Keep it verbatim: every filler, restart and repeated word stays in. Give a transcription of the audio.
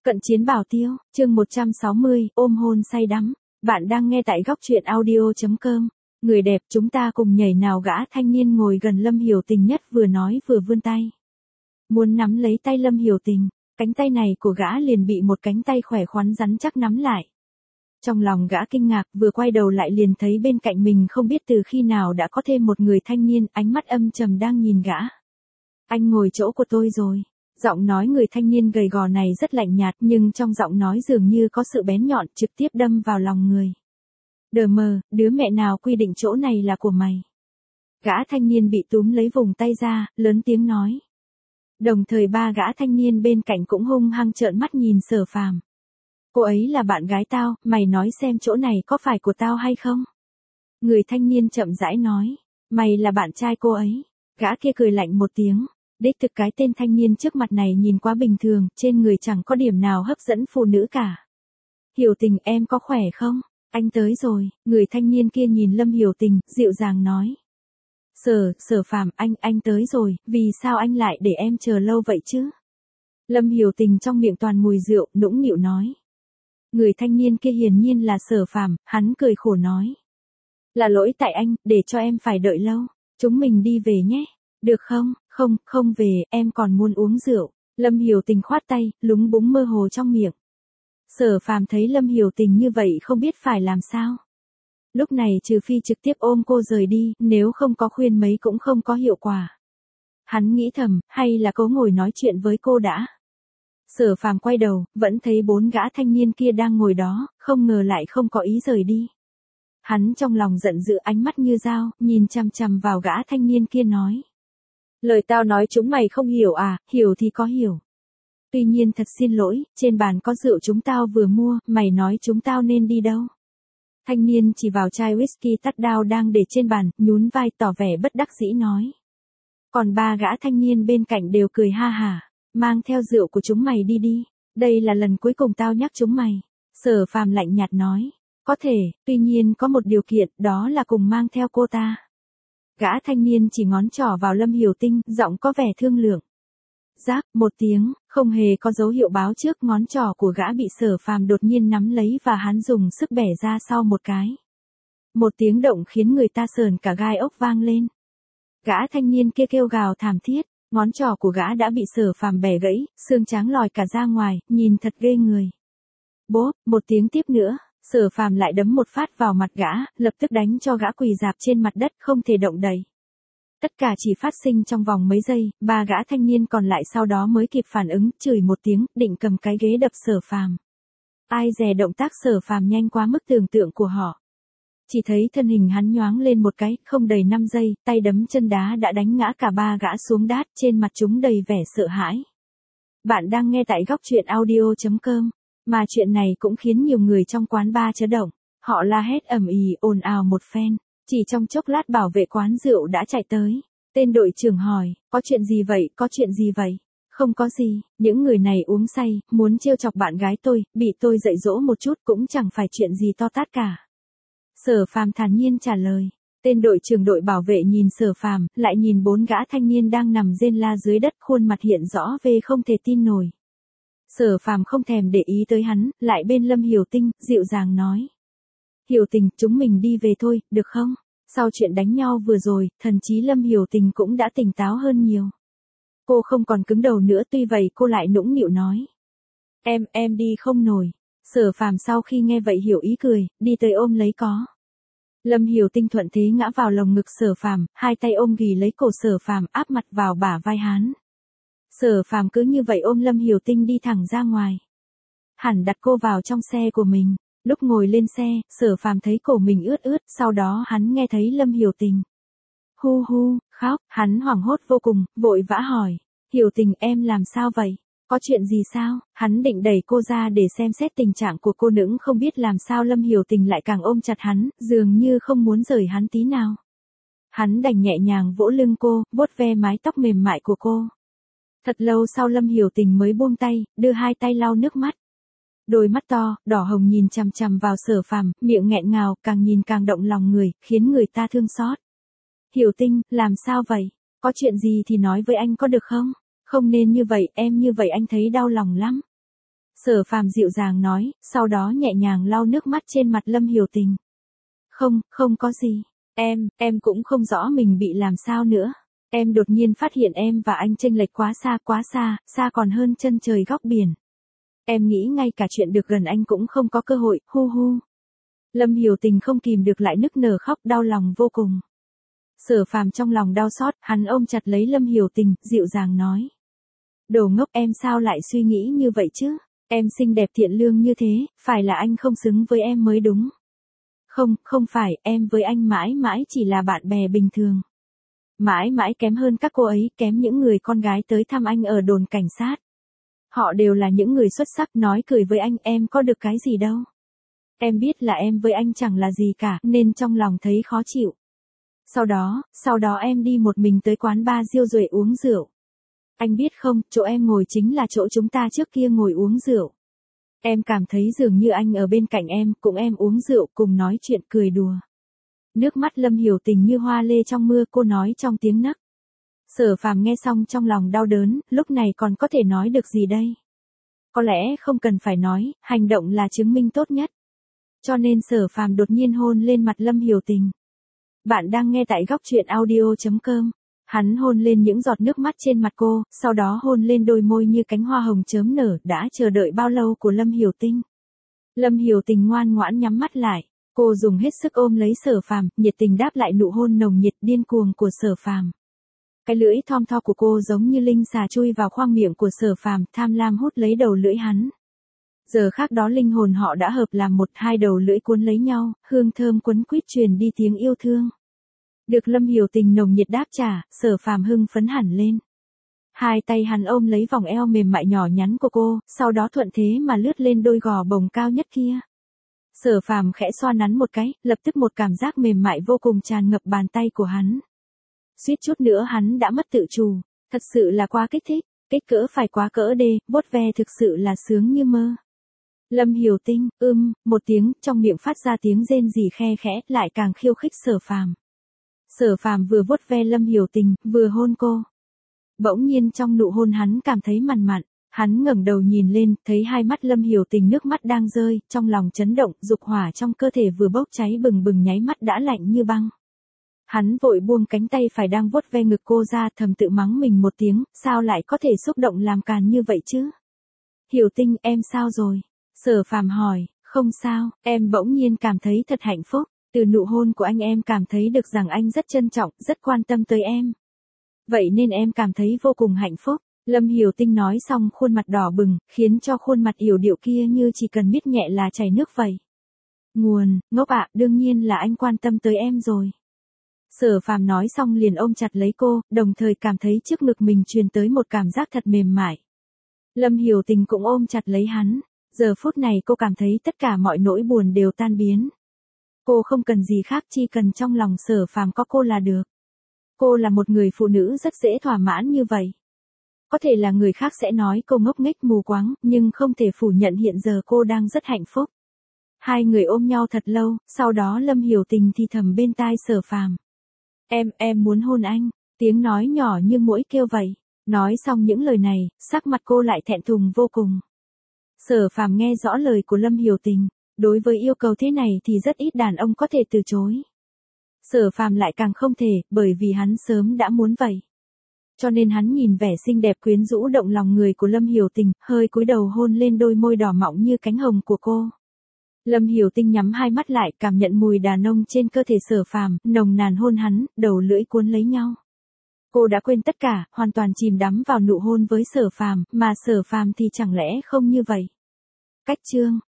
Cận chiến bảo tiêu, chương một trăm sáu mươi, ôm hôn say đắm. Bạn đang nghe tại góc truyện audio chấm com. Người đẹp, chúng ta cùng nhảy nào. Gã thanh niên ngồi gần Lâm Hiểu Tình nhất vừa nói vừa vươn tay. Muốn nắm lấy tay Lâm Hiểu Tình, cánh tay này của gã liền bị một cánh tay khỏe khoắn rắn chắc nắm lại. Trong lòng gã kinh ngạc, vừa quay đầu lại liền thấy bên cạnh mình không biết từ khi nào đã có thêm một người thanh niên, ánh mắt âm trầm đang nhìn gã. Anh ngồi chỗ của tôi rồi. Giọng nói người thanh niên gầy gò này rất lạnh nhạt, nhưng trong giọng nói dường như có sự bén nhọn, trực tiếp đâm vào lòng người. Đờ mờ, đứa mẹ nào quy định chỗ này là của mày? Gã thanh niên bị túm lấy vùng tay ra, lớn tiếng nói. Đồng thời ba gã thanh niên bên cạnh cũng hung hăng trợn mắt nhìn Sở Phàm. Cô ấy là bạn gái tao, mày nói xem chỗ này có phải của tao hay không? Người thanh niên chậm rãi nói. Mày là bạn trai cô ấy. Gã kia cười lạnh một tiếng. Đích thực cái tên thanh niên trước mặt này nhìn quá bình thường, trên người chẳng có điểm nào hấp dẫn phụ nữ cả. Hiểu Tình, em có khỏe không? Anh tới rồi. Người thanh niên kia nhìn Lâm Hiểu Tình, dịu dàng nói. Sở, Sở Phàm, anh, anh tới rồi, vì sao anh lại để em chờ lâu vậy chứ? Lâm Hiểu Tình trong miệng toàn mùi rượu, nũng nịu nói. Người thanh niên kia hiển nhiên là Sở Phàm, hắn cười khổ nói. Là lỗi tại anh, để cho em phải đợi lâu. Chúng mình đi về nhé. Được không? Không, không về, em còn muốn uống rượu. Lâm Hiểu Tình khoát tay, lúng búng mơ hồ trong miệng. Sở Phàm thấy Lâm Hiểu Tình như vậy không biết phải làm sao. Lúc này trừ phi trực tiếp ôm cô rời đi, nếu không có khuyên mấy cũng không có hiệu quả. Hắn nghĩ thầm, hay là cố ngồi nói chuyện với cô đã. Sở Phàm quay đầu, vẫn thấy bốn gã thanh niên kia đang ngồi đó, không ngờ lại không có ý rời đi. Hắn trong lòng giận dữ, ánh mắt như dao, nhìn chằm chằm vào gã thanh niên kia nói. Lời tao nói chúng mày không hiểu à, hiểu thì có hiểu. Tuy nhiên thật xin lỗi, trên bàn có rượu chúng tao vừa mua, mày nói chúng tao nên đi đâu? Thanh niên chỉ vào chai whisky tắt đao đang để trên bàn, nhún vai tỏ vẻ bất đắc dĩ nói. Còn ba gã thanh niên bên cạnh đều cười ha hả, mang theo rượu của chúng mày đi đi, đây là lần cuối cùng tao nhắc chúng mày. Sở Phàm lạnh nhạt nói, có thể, tuy nhiên có một điều kiện, đó là cùng mang theo cô ta. Gã thanh niên chỉ ngón trỏ vào Lâm Hiểu Tinh, giọng có vẻ thương lượng. Rác, một tiếng, không hề có dấu hiệu báo trước, ngón trỏ của gã bị Sở Phàm đột nhiên nắm lấy và hắn dùng sức bẻ ra sau một cái. Một tiếng động khiến người ta sờn cả gai ốc vang lên. Gã thanh niên kia kêu gào thảm thiết, ngón trỏ của gã đã bị Sở Phàm bẻ gãy, xương trắng lòi cả ra ngoài, nhìn thật ghê người. Bốp, một tiếng tiếp nữa. Sở Phàm lại đấm một phát vào mặt gã, lập tức đánh cho gã quỳ rạp trên mặt đất không thể động đậy. Tất cả chỉ phát sinh trong vòng mấy giây, ba gã thanh niên còn lại sau đó mới kịp phản ứng, chửi một tiếng, định cầm cái ghế đập Sở Phàm. Ai dè động tác Sở Phàm nhanh quá mức tưởng tượng của họ. Chỉ thấy thân hình hắn nhoáng lên một cái, không đầy năm giây, tay đấm chân đá đã đánh ngã cả ba gã xuống đát, trên mặt chúng đầy vẻ sợ hãi. Bạn đang nghe tại góc truyện audio chấm com. Mà chuyện này cũng khiến nhiều người trong quán bar chấn động. Họ la hét ầm ĩ ồn ào một phen. Chỉ trong chốc lát bảo vệ quán rượu đã chạy tới. Tên đội trưởng hỏi, có chuyện gì vậy, có chuyện gì vậy? Không có gì, những người này uống say, muốn trêu chọc bạn gái tôi, bị tôi dạy dỗ một chút cũng chẳng phải chuyện gì to tát cả. Sở Phàm thản nhiên trả lời. Tên đội trưởng đội bảo vệ nhìn Sở Phàm, lại nhìn bốn gã thanh niên đang nằm rên la dưới đất, khuôn mặt hiện rõ về không thể tin nổi. Sở Phàm không thèm để ý tới hắn, lại bên Lâm Hiểu Tinh, dịu dàng nói. Hiểu Tình, chúng mình đi về thôi, được không? Sau chuyện đánh nhau vừa rồi, thần chí Lâm Hiểu Tình cũng đã tỉnh táo hơn nhiều. Cô không còn cứng đầu nữa, tuy vậy cô lại nũng nịu nói. Em, em đi không nổi. Sở Phàm sau khi nghe vậy hiểu ý cười, đi tới ôm lấy có. Lâm Hiểu Tinh thuận thế ngã vào lồng ngực Sở Phàm, hai tay ôm ghì lấy cổ Sở Phàm, áp mặt vào bả vai hắn. Sở Phàm cứ như vậy ôm Lâm Hiểu Tinh đi thẳng ra ngoài. Hẳn đặt cô vào trong xe của mình. Lúc ngồi lên xe, Sở Phàm thấy cổ mình ướt ướt, sau đó hắn nghe thấy Lâm Hiểu Tình. Hu hu, khóc, hắn hoảng hốt vô cùng, vội vã hỏi. Hiểu Tình, em làm sao vậy? Có chuyện gì sao? Hắn định đẩy cô ra để xem xét tình trạng của cô, nững không biết làm sao Lâm Hiểu Tình lại càng ôm chặt hắn, dường như không muốn rời hắn tí nào. Hắn đành nhẹ nhàng vỗ lưng cô, vuốt ve mái tóc mềm mại của cô. Thật lâu sau Lâm Hiểu Tình mới buông tay, đưa hai tay lau nước mắt. Đôi mắt to, đỏ hồng nhìn chằm chằm vào Sở Phàm, miệng nghẹn ngào, càng nhìn càng động lòng người, khiến người ta thương xót. Hiểu Tinh, làm sao vậy? Có chuyện gì thì nói với anh có được không? Không nên như vậy, em như vậy anh thấy đau lòng lắm. Sở Phàm dịu dàng nói, sau đó nhẹ nhàng lau nước mắt trên mặt Lâm Hiểu Tình. Không, không có gì. Em, em cũng không rõ mình bị làm sao nữa. Em đột nhiên phát hiện em và anh chênh lệch quá xa, quá xa, xa còn hơn chân trời góc biển. Em nghĩ ngay cả chuyện được gần anh cũng không có cơ hội, hu hu. Lâm Hiểu Tình không kìm được lại nức nở khóc, đau lòng vô cùng. Sở Phàm trong lòng đau xót, hắn ôm chặt lấy Lâm Hiểu Tình, dịu dàng nói. Đồ ngốc, em sao lại suy nghĩ như vậy chứ? Em xinh đẹp thiện lương như thế, phải là anh không xứng với em mới đúng. Không, không phải, em với anh mãi mãi chỉ là bạn bè bình thường. Mãi mãi kém hơn các cô ấy, kém những người con gái tới thăm anh ở đồn cảnh sát. Họ đều là những người xuất sắc, nói cười với anh, em có được cái gì đâu. Em biết là em với anh chẳng là gì cả, nên trong lòng thấy khó chịu. Sau đó, sau đó em đi một mình tới quán bar Diêu Duệ uống rượu. Anh biết không, chỗ em ngồi chính là chỗ chúng ta trước kia ngồi uống rượu. Em cảm thấy dường như anh ở bên cạnh em, cùng em uống rượu, cùng nói chuyện cười đùa. Nước mắt Lâm Hiểu Tình như hoa lê trong mưa, cô nói trong tiếng nấc. Sở Phàm nghe xong trong lòng đau đớn, lúc này còn có thể nói được gì đây? Có lẽ không cần phải nói, hành động là chứng minh tốt nhất. Cho nên Sở Phàm đột nhiên hôn lên mặt Lâm Hiểu Tình. Bạn đang nghe tại góc truyện audio chấm com. Hắn hôn lên những giọt nước mắt trên mặt cô, sau đó hôn lên đôi môi như cánh hoa hồng chớm nở, đã chờ đợi bao lâu của Lâm Hiểu Tình. Lâm Hiểu Tình ngoan ngoãn nhắm mắt lại, cô dùng hết sức ôm lấy Sở Phàm, nhiệt tình đáp lại nụ hôn nồng nhiệt điên cuồng của Sở Phàm. Cái lưỡi thon tho của cô giống như linh xà chui vào khoang miệng của Sở Phàm, tham lam hút lấy đầu lưỡi hắn. Giờ khác đó linh hồn họ đã hợp làm một, hai đầu lưỡi cuốn lấy nhau, hương thơm quấn quýt truyền đi tiếng yêu thương. Được Lâm Hiểu Tình nồng nhiệt đáp trả, Sở Phàm hưng phấn hẳn lên. Hai tay hắn ôm lấy vòng eo mềm mại nhỏ nhắn của cô, sau đó thuận thế mà lướt lên đôi gò bồng cao nhất kia. Sở Phàm khẽ xoa nắn một cái, lập tức một cảm giác mềm mại vô cùng tràn ngập bàn tay của hắn. Suýt chút nữa hắn đã mất tự chủ, thật sự là quá kích thích, kích cỡ phải quá cỡ đê, vuốt ve thực sự là sướng như mơ. Lâm Hiểu Tình, ưm, một tiếng, trong miệng phát ra tiếng rên rỉ khe khẽ, lại càng khiêu khích Sở Phàm. Sở Phàm vừa vuốt ve Lâm Hiểu Tình, vừa hôn cô. Bỗng nhiên trong nụ hôn hắn cảm thấy mặn mặn, hắn ngẩng đầu nhìn lên, thấy hai mắt Lâm Hiểu Tình nước mắt đang rơi, trong lòng chấn động, dục hỏa trong cơ thể vừa bốc cháy bừng bừng nháy mắt đã lạnh như băng. Hắn vội buông cánh tay phải đang vuốt ve ngực cô ra, thầm tự mắng mình một tiếng, sao lại có thể xúc động làm càn như vậy chứ? Hiểu Tình, em sao rồi? Sở Phàm hỏi. Không sao, em bỗng nhiên cảm thấy thật hạnh phúc. Từ nụ hôn của anh em cảm thấy được rằng anh rất trân trọng, rất quan tâm tới em. Vậy nên em cảm thấy vô cùng hạnh phúc. Lâm Hiểu Tình nói xong khuôn mặt đỏ bừng, khiến cho khuôn mặt yểu điệu kia như chỉ cần miết nhẹ là chảy nước vậy. Nguồn, ngốc ạ, đương nhiên là anh quan tâm tới em rồi. Sở Phàm nói xong liền ôm chặt lấy cô, đồng thời cảm thấy trước ngực mình truyền tới một cảm giác thật mềm mại. Lâm Hiểu Tình cũng ôm chặt lấy hắn. Giờ phút này cô cảm thấy tất cả mọi nỗi buồn đều tan biến. Cô không cần gì khác, chỉ cần trong lòng Sở Phàm có cô là được. Cô là một người phụ nữ rất dễ thỏa mãn như vậy. Có thể là người khác sẽ nói cô ngốc nghếch mù quáng, nhưng không thể phủ nhận hiện giờ cô đang rất hạnh phúc. Hai người ôm nhau thật lâu, sau đó Lâm Hiểu Tình thì thầm bên tai Sở Phàm. Em, em muốn hôn anh, tiếng nói nhỏ như muỗi kêu vậy. Nói xong những lời này, sắc mặt cô lại thẹn thùng vô cùng. Sở Phàm nghe rõ lời của Lâm Hiểu Tình, đối với yêu cầu thế này thì rất ít đàn ông có thể từ chối. Sở Phàm lại càng không thể, bởi vì hắn sớm đã muốn vậy. Cho nên hắn nhìn vẻ xinh đẹp quyến rũ động lòng người của Lâm Hiểu Tình, hơi cúi đầu hôn lên đôi môi đỏ mọng như cánh hồng của cô. Lâm Hiểu Tình nhắm hai mắt lại, cảm nhận mùi đàn ông trên cơ thể Sở Phàm, nồng nàn hôn hắn, đầu lưỡi cuốn lấy nhau. Cô đã quên tất cả, hoàn toàn chìm đắm vào nụ hôn với Sở Phàm, mà Sở Phàm thì chẳng lẽ không như vậy. Cách chương